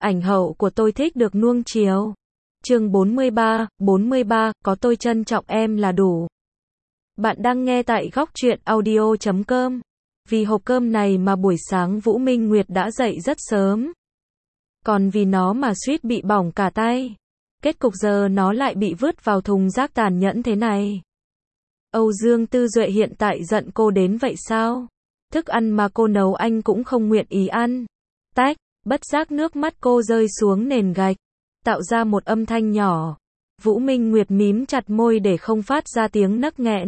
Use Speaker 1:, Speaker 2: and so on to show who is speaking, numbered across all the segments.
Speaker 1: ảnh hậu của tôi thích được nuông chiều. Chương 43, có tôi trân trọng em là đủ. Bạn đang nghe tại góc truyện audio.com. Vì hộp cơm này mà buổi sáng Vũ Minh Nguyệt đã dậy rất sớm. Còn vì nó mà suýt bị bỏng cả tay. Kết cục giờ nó lại bị vứt vào thùng rác tàn nhẫn thế này. Âu Dương Tư Duệ hiện tại giận cô đến vậy sao? Thức ăn mà cô nấu anh cũng không nguyện ý ăn. Tách, bất giác nước mắt cô rơi xuống nền gạch, tạo ra một âm thanh nhỏ. Vũ Minh Nguyệt mím chặt môi để không phát ra tiếng nấc nghẹn.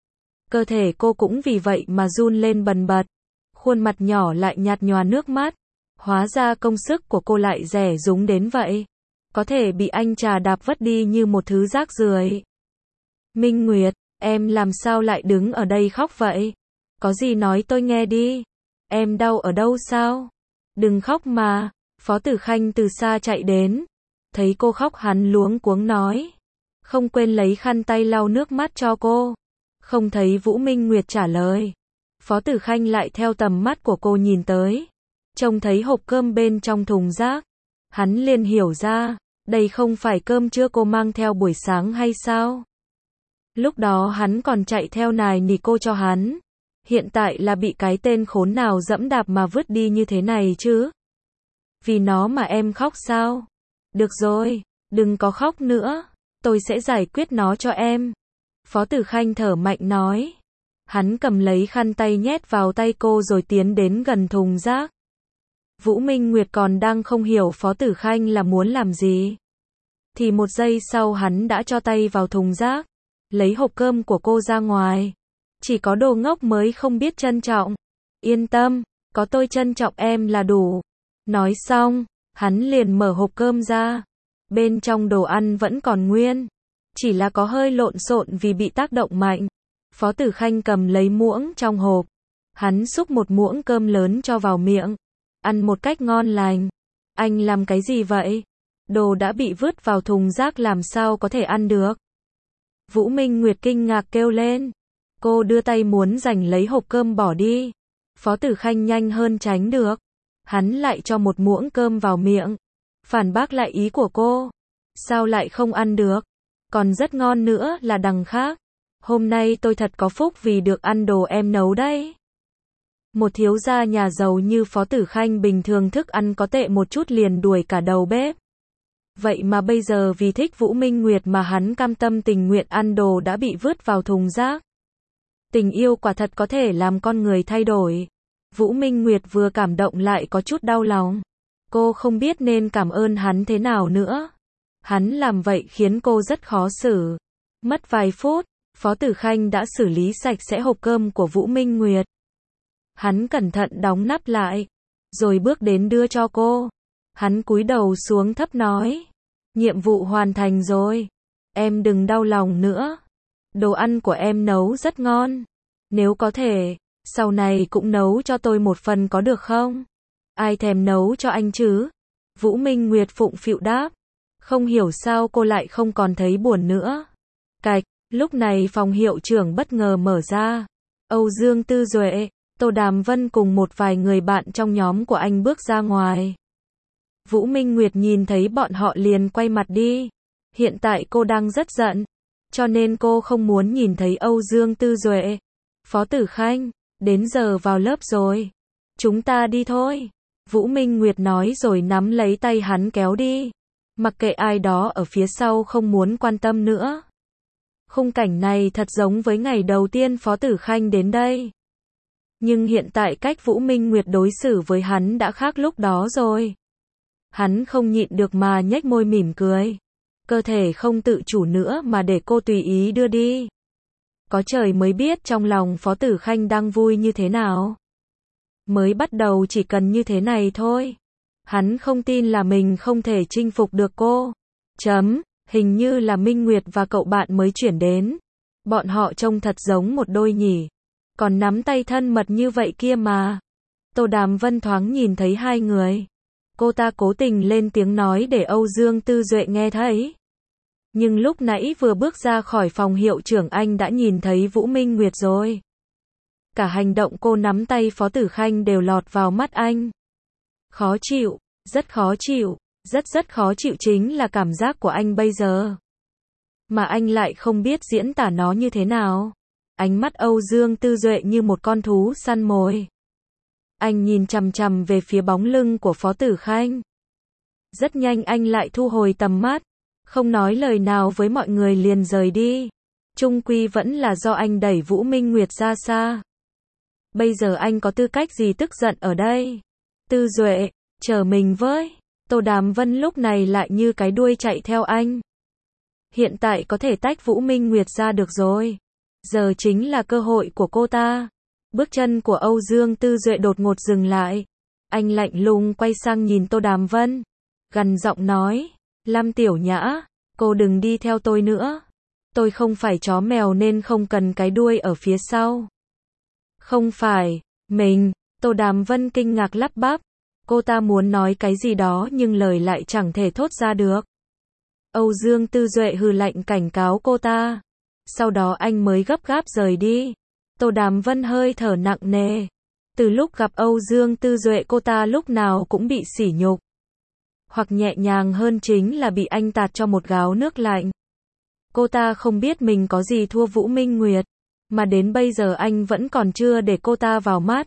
Speaker 1: Cơ thể cô cũng vì vậy mà run lên bần bật. Khuôn mặt nhỏ lại nhạt nhòa nước mắt. Hóa ra công sức của cô lại rẻ rúng đến vậy. Có thể bị anh chà đạp vứt đi như một thứ rác rưởi. Minh Nguyệt, em làm sao lại đứng ở đây khóc vậy? Có gì nói tôi nghe đi. Em đau ở đâu sao? Đừng khóc mà. Phó Tử Khanh từ xa chạy đến. Thấy cô khóc hắn luống cuống nói. Không quên lấy khăn tay lau nước mắt cho cô. Không thấy Vũ Minh Nguyệt trả lời. Phó Tử Khanh lại theo tầm mắt của cô nhìn tới. Trông thấy hộp cơm bên trong thùng rác. Hắn liền hiểu ra. Đây không phải cơm trưa cô mang theo buổi sáng hay sao? Lúc đó hắn còn chạy theo nài nỉ cô cho hắn. Hiện tại là bị cái tên khốn nào dẫm đạp mà vứt đi như thế này chứ? Vì nó mà em khóc sao? Được rồi, đừng có khóc nữa. Tôi sẽ giải quyết nó cho em. Phó Tử Khanh thở mạnh nói. Hắn cầm lấy khăn tay nhét vào tay cô rồi tiến đến gần thùng rác. Vũ Minh Nguyệt còn đang không hiểu Phó Tử Khanh là muốn làm gì. Thì một giây sau hắn đã cho tay vào thùng rác. Lấy hộp cơm của cô ra ngoài. Chỉ có đồ ngốc mới không biết trân trọng. Yên tâm, có tôi trân trọng em là đủ. Nói xong, hắn liền mở hộp cơm ra. Bên trong đồ ăn vẫn còn nguyên. Chỉ là có hơi lộn xộn vì bị tác động mạnh. Phó Tử Khanh cầm lấy muỗng trong hộp. Hắn xúc một muỗng cơm lớn cho vào miệng. Ăn một cách ngon lành. Anh làm cái gì vậy? Đồ đã bị vứt vào thùng rác làm sao có thể ăn được? Vũ Minh Nguyệt kinh ngạc kêu lên. Cô đưa tay muốn giành lấy hộp cơm bỏ đi. Phó Tử Khanh nhanh hơn tránh được. Hắn lại cho một muỗng cơm vào miệng. Phản bác lại ý của cô. Sao lại không ăn được? Còn rất ngon nữa là đằng khác. Hôm nay tôi thật có phúc vì được ăn đồ em nấu đấy. Một thiếu gia nhà giàu như Phó Tử Khanh bình thường thức ăn có tệ một chút liền đuổi cả đầu bếp. Vậy mà bây giờ vì thích Vũ Minh Nguyệt mà hắn cam tâm tình nguyện ăn đồ đã bị vứt vào thùng rác. Tình yêu quả thật có thể làm con người thay đổi. Vũ Minh Nguyệt vừa cảm động lại có chút đau lòng. Cô không biết nên cảm ơn hắn thế nào nữa. Hắn làm vậy khiến cô rất khó xử. Mất vài phút, Phó Tử Khanh đã xử lý sạch sẽ hộp cơm của Vũ Minh Nguyệt. Hắn cẩn thận đóng nắp lại, rồi bước đến đưa cho cô. Hắn cúi đầu xuống thấp nói. Nhiệm vụ hoàn thành rồi. Em đừng đau lòng nữa. Đồ ăn của em nấu rất ngon. Nếu có thể, sau này cũng nấu cho tôi một phần có được không? Ai thèm nấu cho anh chứ? Vũ Minh Nguyệt phụng phịu đáp. Không hiểu sao cô lại không còn thấy buồn nữa. Cạch, lúc này phòng hiệu trưởng bất ngờ mở ra. Âu Dương Tư Duệ, Tô Đàm Vân cùng một vài người bạn trong nhóm của anh bước ra ngoài. Vũ Minh Nguyệt nhìn thấy bọn họ liền quay mặt đi. Hiện tại cô đang rất giận, cho nên cô không muốn nhìn thấy Âu Dương Tư Duệ. Phó Tử Khanh, đến giờ vào lớp rồi. Chúng ta đi thôi. Vũ Minh Nguyệt nói rồi nắm lấy tay hắn kéo đi. Mặc kệ ai đó ở phía sau không muốn quan tâm nữa. Khung cảnh này thật giống với ngày đầu tiên Phó Tử Khanh đến đây. Nhưng hiện tại cách Vũ Minh Nguyệt đối xử với hắn đã khác lúc đó rồi. Hắn không nhịn được mà nhếch môi mỉm cười. Cơ thể không tự chủ nữa mà để cô tùy ý đưa đi. Có trời mới biết trong lòng Phó Tử Khanh đang vui như thế nào. Mới bắt đầu chỉ cần như thế này thôi. Hắn không tin là mình không thể chinh phục được cô. Hình như là Minh Nguyệt và cậu bạn mới chuyển đến. Bọn họ trông thật giống một đôi nhỉ. Còn nắm tay thân mật như vậy kia mà. Tô Đàm Vân thoáng nhìn thấy hai người. Cô ta cố tình lên tiếng nói để Âu Dương Tư Duệ nghe thấy. Nhưng lúc nãy vừa bước ra khỏi phòng hiệu trưởng anh đã nhìn thấy Vũ Minh Nguyệt rồi. Cả hành động cô nắm tay Phó Tử Khanh đều lọt vào mắt anh. Khó chịu, Rất khó chịu, rất khó chịu chính là cảm giác của anh bây giờ. Mà anh lại không biết diễn tả nó như thế nào. Ánh mắt Âu Dương Tư Duệ như một con thú săn mồi. Anh nhìn chằm chằm về phía bóng lưng của Phó Tử Khanh. Rất nhanh anh lại thu hồi tầm mắt, không nói lời nào với mọi người liền rời đi. Chung quy vẫn là do anh đẩy Vũ Minh Nguyệt ra xa. Bây giờ anh có tư cách gì tức giận ở đây? Tư Duệ, chờ mình với. Tô Đàm Vân lúc này lại như cái đuôi chạy theo anh. Hiện tại có thể tách Vũ Minh Nguyệt ra được rồi. Giờ chính là cơ hội của cô ta. Bước chân của Âu Dương Tư Duệ đột ngột dừng lại. Anh lạnh lùng quay sang nhìn Tô Đàm Vân. Gằn giọng nói, Lam Tiểu Nhã, cô đừng đi theo tôi nữa. Tôi không phải chó mèo nên không cần cái đuôi ở phía sau. Không phải, mình, Tô Đàm Vân kinh ngạc lắp bắp. Cô ta muốn nói cái gì đó nhưng lời lại chẳng thể thốt ra được. Âu Dương Tư Duệ hừ lạnh cảnh cáo cô ta. Sau đó anh mới gấp gáp rời đi. Tô Đàm Vân hơi thở nặng nề. Từ lúc gặp Âu Dương Tư Duệ cô ta lúc nào cũng bị sỉ nhục. Hoặc nhẹ nhàng hơn chính là bị anh tạt cho một gáo nước lạnh. Cô ta không biết mình có gì thua Vũ Minh Nguyệt. Mà đến bây giờ anh vẫn còn chưa để cô ta vào mắt.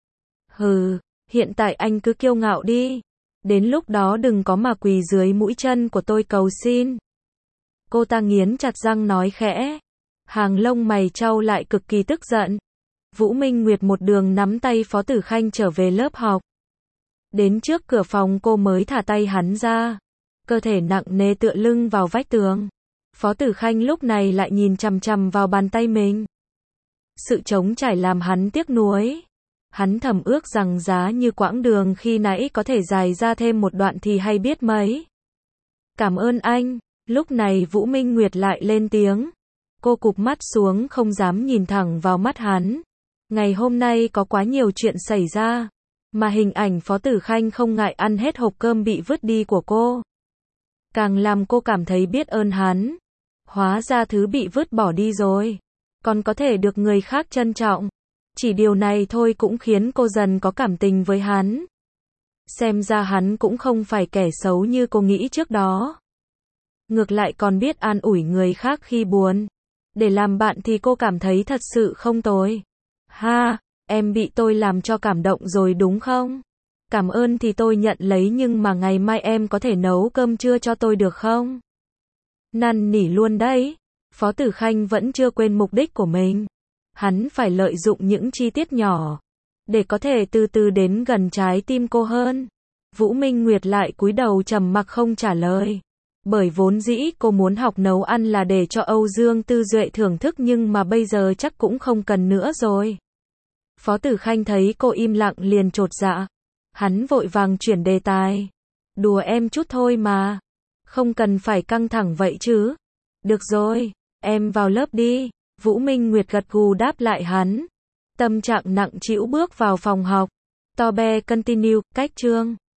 Speaker 1: Hừ, hiện tại anh cứ kiêu ngạo đi. Đến lúc đó đừng có mà quỳ dưới mũi chân của tôi cầu xin. Cô ta nghiến chặt răng nói khẽ. Hàng lông mày chau lại cực kỳ tức giận. Vũ Minh Nguyệt một đường nắm tay Phó Tử Khanh trở về lớp học. Đến trước cửa phòng cô mới thả tay hắn ra. Cơ thể nặng nề tựa lưng vào vách tường. Phó Tử Khanh lúc này lại nhìn chằm chằm vào bàn tay mình. Sự trống trải làm hắn tiếc nuối. Hắn thầm ước rằng giá như quãng đường khi nãy có thể dài ra thêm một đoạn thì hay biết mấy. Cảm ơn anh. Lúc này Vũ Minh Nguyệt lại lên tiếng. Cô cụp mắt xuống không dám nhìn thẳng vào mắt hắn. Ngày hôm nay có quá nhiều chuyện xảy ra. Mà hình ảnh Phó Tử Khanh không ngại ăn hết hộp cơm bị vứt đi của cô. Càng làm cô cảm thấy biết ơn hắn. Hóa ra thứ bị vứt bỏ đi rồi. Còn có thể được người khác trân trọng. Chỉ điều này thôi cũng khiến cô dần có cảm tình với hắn. Xem ra hắn cũng không phải kẻ xấu như cô nghĩ trước đó. Ngược lại còn biết an ủi người khác khi buồn. Để làm bạn thì cô cảm thấy thật sự không tồi. Ha, em bị tôi làm cho cảm động rồi đúng không? Cảm ơn thì tôi nhận lấy nhưng mà ngày mai em có thể nấu cơm trưa cho tôi được không? Năn nỉ luôn đấy. Phó Tử Khanh vẫn chưa quên mục đích của mình. Hắn phải lợi dụng những chi tiết nhỏ. Để có thể từ từ đến gần trái tim cô hơn. Vũ Minh Nguyệt lại cúi đầu trầm mặc không trả lời. Bởi vốn dĩ cô muốn học nấu ăn là để cho Âu Dương Tư Duệ thưởng thức nhưng mà bây giờ chắc cũng không cần nữa rồi. Phó Tử Khanh thấy cô im lặng liền chột dạ. Hắn vội vàng chuyển đề tài. Đùa em chút thôi mà. Không cần phải căng thẳng vậy chứ. Được rồi, em vào lớp đi. Vũ Minh Nguyệt gật gù đáp lại hắn. Tâm trạng nặng trĩu bước vào phòng học. To be continue, cách chương.